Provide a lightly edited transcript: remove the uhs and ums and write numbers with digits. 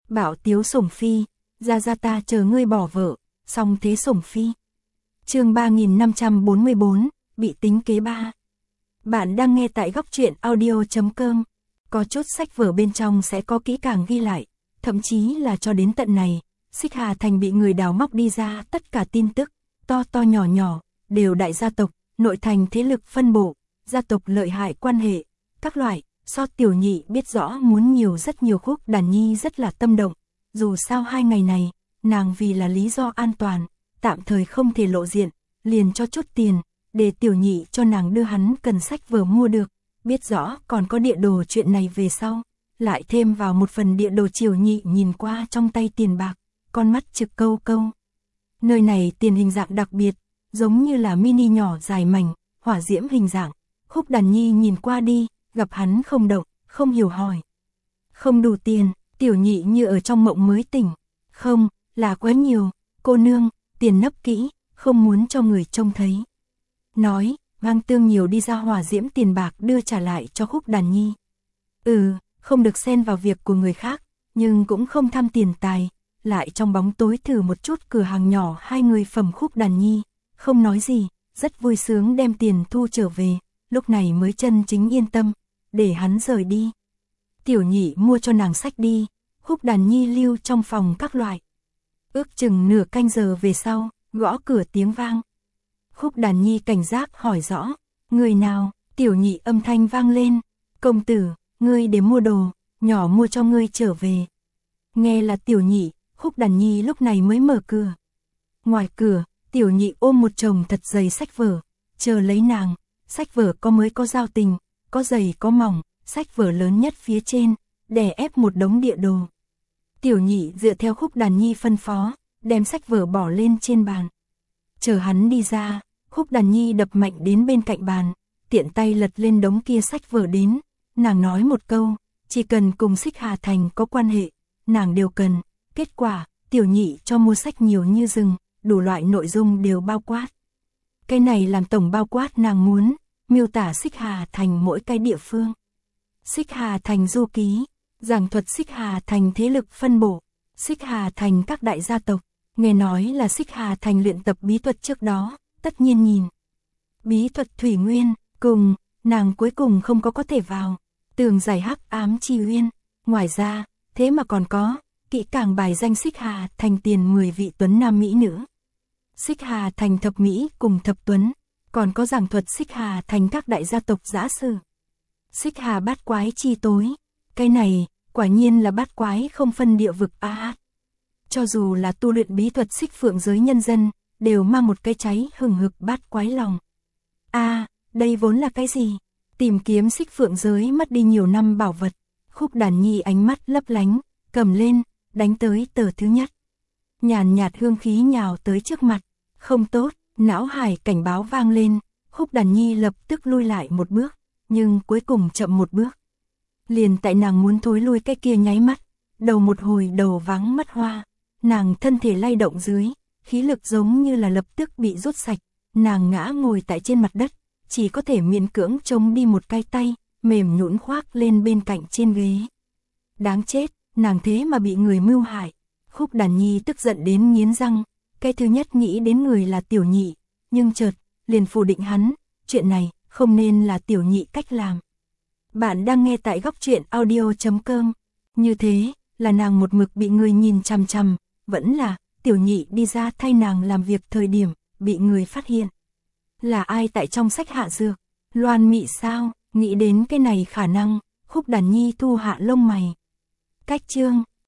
Bảo tiếu sủng phi, ra ta chờ ngươi bỏ vợ, xong thế sủng phi. Chương 3544, bị tính kế 3. Bạn đang nghe tại góc truyện audio.com. Có chút sách vở bên trong sẽ có kỹ càng ghi lại, thậm chí là cho đến tận này, Xích Hà Thành bị người đào móc đi ra tất cả tin tức, to to nhỏ nhỏ, đều đại gia tộc, nội thành thế lực phân bổ, gia tộc lợi hại quan hệ, các loại. So Tiểu Nhị biết rõ muốn nhiều rất nhiều. Khúc Đàn Nhi rất là tâm động, dù sao 2 ngày này, nàng vì là lý do an toàn, tạm thời không thể lộ diện, liền cho chút tiền, để Tiểu Nhị cho nàng đưa hắn cần sách vở mua được, biết rõ còn có địa đồ chuyện này về sau, lại thêm vào một phần địa đồ. Tiểu Nhị nhìn qua trong tay tiền bạc, con mắt trực câu câu. Nơi này tiền hình dạng đặc biệt, giống như là mini nhỏ dài mảnh, hỏa diễm hình dạng. Khúc Đàn Nhi nhìn qua đi, gặp hắn không động, không hiểu hỏi. Không đủ tiền, Tiểu Nhị như ở trong mộng mới tỉnh. Không, là quá nhiều, cô nương, tiền nấp kỹ, không muốn cho người trông thấy. Nói, mang tương nhiều đi ra hỏa diễm tiền bạc đưa trả lại cho Khúc Đàn Nhi. Không được xen vào việc của người khác, nhưng cũng không tham tiền tài, lại trong bóng tối thử một chút cửa hàng nhỏ 2 người phẩm. Khúc Đàn Nhi không nói gì, rất vui sướng đem tiền thu trở về, lúc này mới chân chính yên tâm, để hắn rời đi. Tiểu Nhị mua cho nàng sách đi, Khúc Đàn Nhi lưu trong phòng các loại. Ước chừng nửa canh giờ về sau, gõ cửa tiếng vang. Khúc Đàn Nhi cảnh giác hỏi rõ, người nào? Tiểu Nhị âm thanh vang lên, công tử, ngươi để mua đồ, nhỏ mua cho ngươi trở về. Nghe là Tiểu Nhị, Khúc Đàn Nhi lúc này mới mở cửa. Ngoài cửa, Tiểu Nhị ôm một chồng thật dày sách vở, chờ lấy nàng. Sách vở có mới có giao tình, có dày có mỏng, sách vở lớn nhất phía trên, đè ép một đống địa đồ. Tiểu Nhị dựa theo Khúc Đàn Nhi phân phó, đem sách vở bỏ lên trên bàn. Chờ hắn đi ra, Khúc Đàn Nhi đập mạnh đến bên cạnh bàn, tiện tay lật lên đống kia sách vở đến. Nàng nói một câu, chỉ cần cùng Xích Hà Thành có quan hệ, nàng đều cần. Kết quả, Tiểu Nhị cho mua sách nhiều như rừng, đủ loại nội dung đều bao quát. Cái này làm tổng bao quát nàng muốn, miêu tả Xích Hà Thành mỗi cái địa phương. Xích Hà Thành du ký, giảng thuật Xích Hà Thành thế lực phân bổ, Xích Hà Thành các đại gia tộc, nghe nói là Xích Hà Thành luyện tập bí thuật trước đó, tất nhiên nhìn. Bí thuật Thủy Nguyên, cùng, nàng cuối cùng không có thể vào, tường giải hắc ám chi uyên, ngoài ra, thế mà còn có, kỹ càng bài danh Xích Hà Thành tiền 10 vị tuấn nam mỹ nữ. Xích Hà Thành thập mỹ cùng thập tuấn, còn có giảng thuật Xích Hà Thành các đại gia tộc giã sử. Xích Hà bát quái chi tối, cái này, quả nhiên là bát quái không phân địa vực Cho dù là tu luyện bí thuật Xích Phượng giới nhân dân, đều mang một cái cháy hừng hực bát quái lòng. Đây vốn là cái gì? Tìm kiếm Xích Phượng giới mất đi nhiều năm bảo vật. Khúc Đàn Nhi ánh mắt lấp lánh, cầm lên, đánh tới tờ thứ nhất. Nhàn nhạt hương khí nhào tới trước mặt. Không tốt, não hải cảnh báo vang lên, Khúc Đàn Nhi lập tức lui lại một bước, nhưng cuối cùng chậm một bước. Liền tại nàng muốn thối lui cái kia nháy mắt, đầu một hồi đầu váng mắt hoa, nàng thân thể lay động dưới, khí lực giống như là lập tức bị rút sạch, nàng ngã ngồi tại trên mặt đất, chỉ có thể miễn cưỡng chống đi một cái tay, mềm nhũn khoác lên bên cạnh trên ghế. Đáng chết, nàng thế mà bị người mưu hại. Khúc Đàn Nhi tức giận đến nghiến răng. Cái thứ nhất nghĩ đến người là Tiểu Nhị, nhưng chợt, liền phủ định hắn, chuyện này không nên là Tiểu Nhị cách làm. Bạn đang nghe tại góc truyện audio.com, như thế, là nàng một mực bị người nhìn chằm chằm, vẫn là Tiểu Nhị đi ra thay nàng làm việc thời điểm, bị người phát hiện. Là ai tại trong sách hạ dược? Loan Mị sao? Nghĩ đến cái này khả năng, Khúc Đàn Nhi thu hạ lông mày. Cách chương